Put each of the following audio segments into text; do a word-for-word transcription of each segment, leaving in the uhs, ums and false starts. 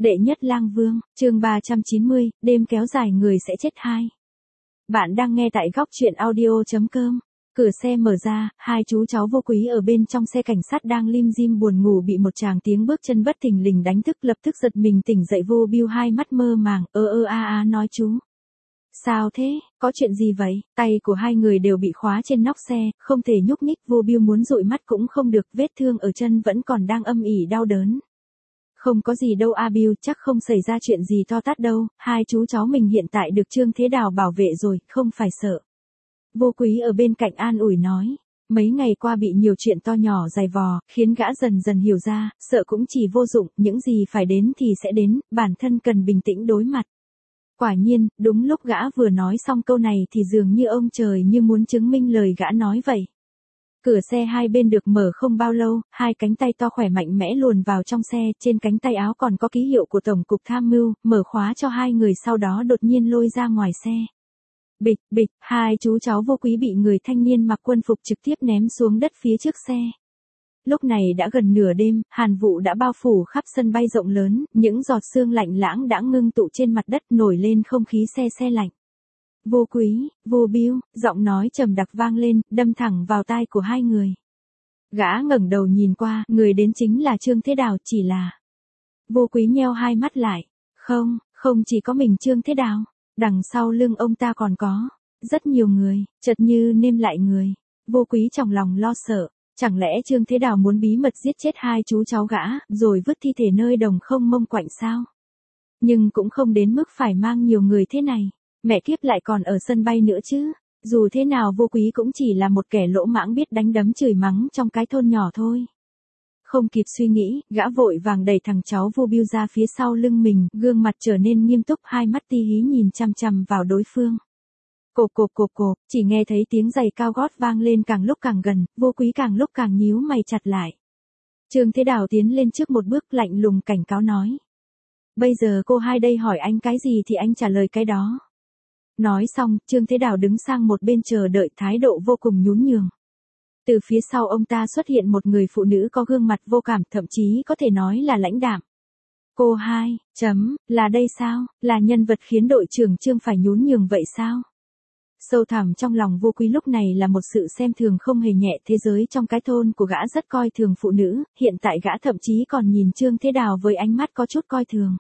Đệ nhất lang vương, chương ba trăm chín mươi, đêm kéo dài người sẽ chết hai. Bạn đang nghe tại góc truyện audio chấm com. Cửa xe mở ra, hai chú cháu Vô Quý ở bên trong xe cảnh sát đang lim dim buồn ngủ bị một tràng tiếng bước chân bất thình lình đánh thức, lập tức giật mình tỉnh dậy. Vô Biêu hai mắt mơ màng, ơ ơ a a nói chú. Sao thế, có chuyện gì vậy? Tay của hai người đều bị khóa trên nóc xe, không thể nhúc nhích. Vô Biêu muốn dụi mắt cũng không được, vết thương ở chân vẫn còn đang âm ỉ đau đớn. Không có gì đâu a Biêu, chắc không xảy ra chuyện gì to tát đâu, hai chú cháu mình hiện tại được Trương Thế Đào bảo vệ rồi, không phải sợ. Vô Quý ở bên cạnh an ủi nói, mấy ngày qua bị nhiều chuyện to nhỏ dày vò, khiến gã dần dần hiểu ra, sợ cũng chỉ vô dụng, những gì phải đến thì sẽ đến, bản thân cần bình tĩnh đối mặt. Quả nhiên, đúng lúc gã vừa nói xong câu này thì dường như ông trời như muốn chứng minh lời gã nói vậy. Cửa xe hai bên được mở không bao lâu, hai cánh tay to khỏe mạnh mẽ luồn vào trong xe, trên cánh tay áo còn có ký hiệu của Tổng cục Tham mưu, mở khóa cho hai người sau đó đột nhiên lôi ra ngoài xe. Bịch, bịch, hai chú cháu Vô Quý bị người thanh niên mặc quân phục trực tiếp ném xuống đất phía trước xe. Lúc này đã gần nửa đêm, hàn vụ đã bao phủ khắp sân bay rộng lớn, những giọt sương lạnh lãng đã ngưng tụ trên mặt đất nổi lên không khí se se lạnh. Vô Quý, Vô Biêu, giọng nói trầm đặc vang lên, đâm thẳng vào tai của hai người. Gã ngẩng đầu nhìn qua, người đến chính là Trương Thế Đào, chỉ là. Vô Quý nheo hai mắt lại. Không, không chỉ có mình Trương Thế Đào, đằng sau lưng ông ta còn có rất nhiều người, chợt như nêm lại người. Vô Quý trong lòng lo sợ, chẳng lẽ Trương Thế Đào muốn bí mật giết chết hai chú cháu gã, rồi vứt thi thể nơi đồng không mông quạnh sao? Nhưng cũng không đến mức phải mang nhiều người thế này. Mẹ kiếp lại còn ở sân bay nữa chứ. Dù thế nào Vô Quý cũng chỉ là một kẻ lỗ mãng biết đánh đấm chửi mắng trong cái thôn nhỏ thôi. Không kịp suy nghĩ, gã vội vàng đẩy thằng cháu Vô Biêu ra phía sau lưng mình, gương mặt trở nên nghiêm túc, hai mắt ti hí nhìn chằm chằm vào đối phương. Cộp cộp cộp cộp, chỉ nghe thấy tiếng giày cao gót vang lên càng lúc càng gần, Vô Quý càng lúc càng nhíu mày chặt lại. Trương Thế Đào tiến lên trước một bước lạnh lùng cảnh cáo nói. Bây giờ cô hai đây hỏi anh cái gì thì anh trả lời cái đó. Nói xong, Trương Thế Đào đứng sang một bên chờ đợi, thái độ vô cùng nhún nhường. Từ phía sau ông ta xuất hiện một người phụ nữ có gương mặt vô cảm, thậm chí có thể nói là lãnh đạm. Cô hai, chấm, là đây sao, là nhân vật khiến đội trưởng Trương phải nhún nhường vậy sao? Sâu thẳm trong lòng Vô Quý lúc này là một sự xem thường không hề nhẹ, thế giới trong cái thôn của gã rất coi thường phụ nữ, hiện tại gã thậm chí còn nhìn Trương Thế Đào với ánh mắt có chút coi thường.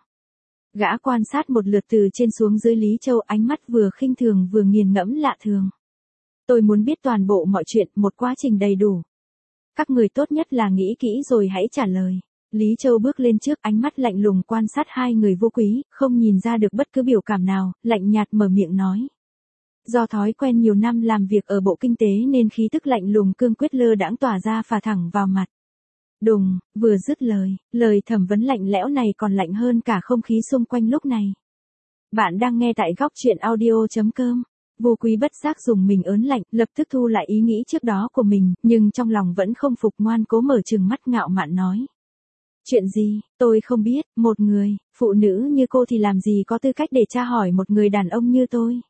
Gã quan sát một lượt từ trên xuống dưới Lý Châu, ánh mắt vừa khinh thường vừa nghiền ngẫm lạ thường. Tôi muốn biết toàn bộ mọi chuyện, một quá trình đầy đủ. Các người tốt nhất là nghĩ kỹ rồi hãy trả lời. Lý Châu bước lên trước, ánh mắt lạnh lùng quan sát hai người Vô Quý, không nhìn ra được bất cứ biểu cảm nào, lạnh nhạt mở miệng nói. Do thói quen nhiều năm làm việc ở Bộ Kinh tế nên khí tức lạnh lùng cương quyết lơ đãng tỏa ra phả thẳng vào mặt. Đùng, vừa dứt lời, lời thẩm vấn lạnh lẽo này còn lạnh hơn cả không khí xung quanh lúc này. Bạn đang nghe tại góc truyện audio chấm com. Vô Quý bất giác dùng mình ớn lạnh, lập tức thu lại ý nghĩ trước đó của mình, nhưng trong lòng vẫn không phục, ngoan cố mở trừng mắt ngạo mạn nói. Chuyện gì, tôi không biết, một người, phụ nữ như cô thì làm gì có tư cách để tra hỏi một người đàn ông như tôi.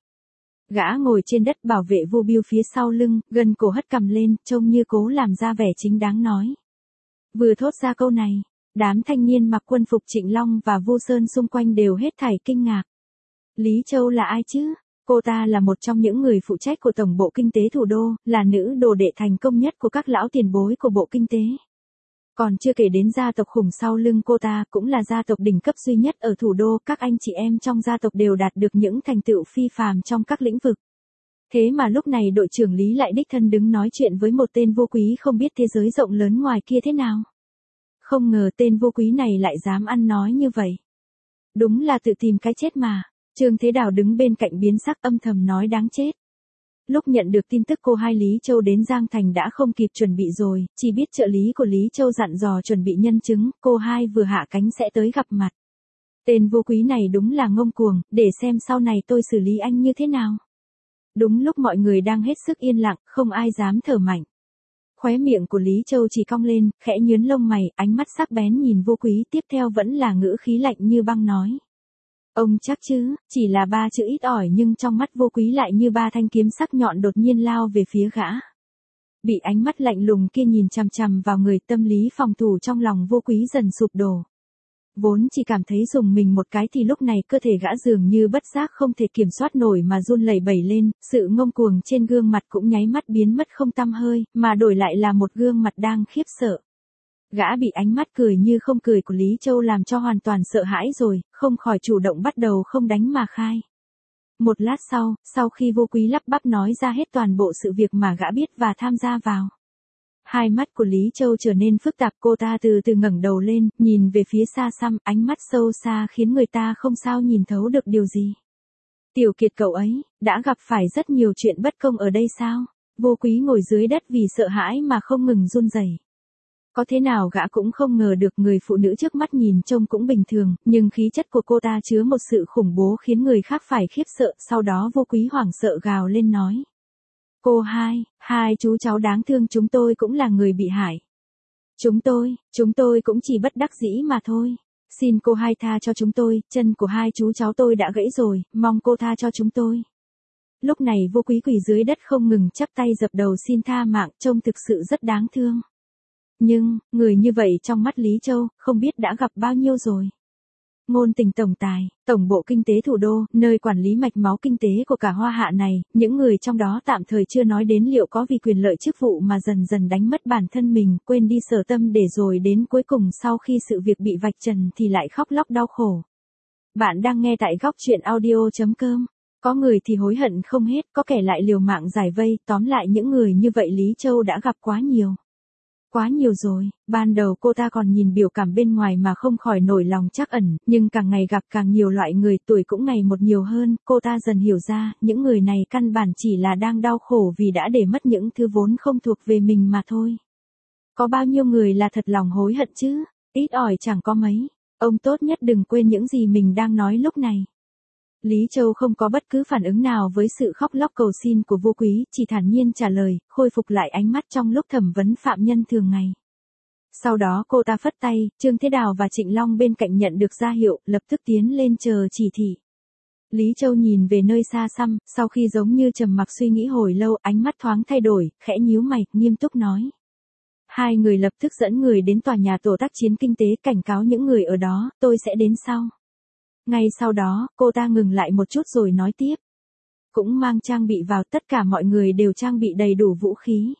Gã ngồi trên đất bảo vệ Vô Biêu phía sau lưng, gần cổ hất cằm lên, trông như cố làm ra vẻ chính đáng nói. Vừa thốt ra câu này, đám thanh niên mặc quân phục Trịnh Long và Vô Sơn xung quanh đều hết thảy kinh ngạc. Lý Châu là ai chứ? Cô ta là một trong những người phụ trách của Tổng bộ Kinh tế thủ đô, là nữ đồ đệ thành công nhất của các lão tiền bối của Bộ Kinh tế. Còn chưa kể đến gia tộc khủng sau lưng cô ta, cũng là gia tộc đỉnh cấp duy nhất ở thủ đô, các anh chị em trong gia tộc đều đạt được những thành tựu phi phàm trong các lĩnh vực. Thế mà lúc này đội trưởng Lý lại đích thân đứng nói chuyện với một tên Vô Quý không biết thế giới rộng lớn ngoài kia thế nào. Không ngờ tên Vô Quý này lại dám ăn nói như vậy. Đúng là tự tìm cái chết mà. Trương Thế Đào đứng bên cạnh biến sắc âm thầm nói đáng chết. Lúc nhận được tin tức cô hai Lý Châu đến Giang Thành đã không kịp chuẩn bị rồi, chỉ biết trợ lý của Lý Châu dặn dò chuẩn bị nhân chứng, cô hai vừa hạ cánh sẽ tới gặp mặt. Tên Vô Quý này đúng là ngông cuồng, để xem sau này tôi xử lý anh như thế nào. Đúng lúc mọi người đang hết sức yên lặng, không ai dám thở mạnh. Khóe miệng của Lý Châu chỉ cong lên, khẽ nhướng lông mày, ánh mắt sắc bén nhìn Vô Quý, tiếp theo vẫn là ngữ khí lạnh như băng nói. Ông chắc chứ, chỉ là ba chữ ít ỏi nhưng trong mắt Vô Quý lại như ba thanh kiếm sắc nhọn đột nhiên lao về phía gã. Bị ánh mắt lạnh lùng kia nhìn chằm chằm vào người, tâm lý phòng thủ trong lòng Vô Quý dần sụp đổ. vốn chỉ cảm thấy dùng mình một cái thì lúc này cơ thể gã dường như bất giác không thể kiểm soát nổi mà run lẩy bẩy lên, sự ngông cuồng trên gương mặt cũng nháy mắt biến mất không tăm hơi, mà đổi lại là một gương mặt đang khiếp sợ. Gã bị ánh mắt cười như không cười của Lý Châu làm cho hoàn toàn sợ hãi rồi, không khỏi chủ động bắt đầu không đánh mà khai. Một lát sau, sau khi Vô Quý lắp bắp nói ra hết toàn bộ sự việc mà gã biết và tham gia vào, hai mắt của Lý Châu trở nên phức tạp, cô ta từ từ ngẩng đầu lên, nhìn về phía xa xăm, ánh mắt sâu xa khiến người ta không sao nhìn thấu được điều gì. Tiểu Kiệt cậu ấy, đã gặp phải rất nhiều chuyện bất công ở đây sao? Vô Quý ngồi dưới đất vì sợ hãi mà không ngừng run rẩy. Có thế nào gã cũng không ngờ được người phụ nữ trước mắt nhìn trông cũng bình thường, nhưng khí chất của cô ta chứa một sự khủng bố khiến người khác phải khiếp sợ, sau đó Vô Quý hoảng sợ gào lên nói. Cô hai, hai chú cháu đáng thương chúng tôi cũng là người bị hại. Chúng tôi, chúng tôi cũng chỉ bất đắc dĩ mà thôi. Xin cô hai tha cho chúng tôi, chân của hai chú cháu tôi đã gãy rồi, mong cô tha cho chúng tôi. Lúc này Vô Quý quỳ dưới đất không ngừng chắp tay dập đầu xin tha mạng, trông thực sự rất đáng thương. Nhưng, người như vậy trong mắt Lý Châu, không biết đã gặp bao nhiêu rồi. Ngôn Tình tổng tài, tổng bộ kinh tế thủ đô, nơi quản lý mạch máu kinh tế của cả Hoa Hạ này, những người trong đó tạm thời chưa nói đến liệu có vì quyền lợi chức vụ mà dần dần đánh mất bản thân mình, quên đi sở tâm để rồi đến cuối cùng sau khi sự việc bị vạch trần thì lại khóc lóc đau khổ. Bạn đang nghe tại góc truyện audio chấm com. Có người thì hối hận không hết, có kẻ lại liều mạng giải vây, tóm lại những người như vậy Lý Châu đã gặp quá nhiều. Quá nhiều rồi, ban đầu cô ta còn nhìn biểu cảm bên ngoài mà không khỏi nổi lòng trắc ẩn, nhưng càng ngày gặp càng nhiều loại người, tuổi cũng ngày một nhiều hơn, cô ta dần hiểu ra, những người này căn bản chỉ là đang đau khổ vì đã để mất những thứ vốn không thuộc về mình mà thôi. Có bao nhiêu người là thật lòng hối hận chứ, ít ỏi chẳng có mấy, ông tốt nhất đừng quên những gì mình đang nói lúc này. Lý Châu không có bất cứ phản ứng nào với sự khóc lóc cầu xin của Vô Quý, chỉ thản nhiên trả lời, khôi phục lại ánh mắt trong lúc thẩm vấn phạm nhân thường ngày. Sau đó cô ta phất tay, Trương Thế Đào và Trịnh Long bên cạnh nhận được ra hiệu, lập tức tiến lên chờ chỉ thị. Lý Châu nhìn về nơi xa xăm, sau khi giống như trầm mặc suy nghĩ hồi lâu, ánh mắt thoáng thay đổi, khẽ nhíu mày, nghiêm túc nói. Hai người lập tức dẫn người đến tòa nhà tổ tác chiến kinh tế, cảnh cáo những người ở đó, tôi sẽ đến sau. Ngay sau đó, cô ta ngừng lại một chút rồi nói tiếp. Cũng mang trang bị vào, tất cả mọi người đều trang bị đầy đủ vũ khí.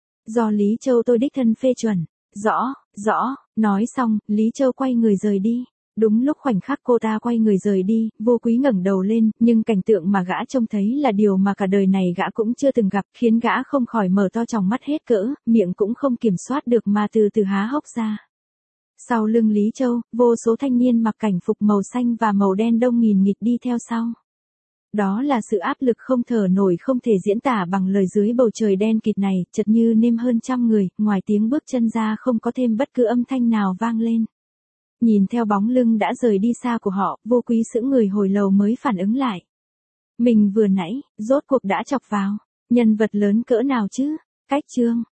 Do Lý Châu tôi đích thân phê chuẩn. Rõ, rõ, nói xong, Lý Châu quay người rời đi. Đúng lúc khoảnh khắc cô ta quay người rời đi, Vô Quý ngẩng đầu lên, nhưng cảnh tượng mà gã trông thấy là điều mà cả đời này gã cũng chưa từng gặp, khiến gã không khỏi mở to tròng mắt hết cỡ, miệng cũng không kiểm soát được mà từ từ há hốc ra. Sau lưng Lý Châu, vô số thanh niên mặc cảnh phục màu xanh và màu đen đông nghìn nghịt đi theo sau. Đó là sự áp lực không thở nổi không thể diễn tả bằng lời dưới bầu trời đen kịt này, chật như nêm hơn trăm người, ngoài tiếng bước chân ra không có thêm bất cứ âm thanh nào vang lên. Nhìn theo bóng lưng đã rời đi xa của họ, Vô Quý sững người hồi lâu mới phản ứng lại. Mình vừa nãy, rốt cuộc đã chọc vào, nhân vật lớn cỡ nào chứ? Cách chương.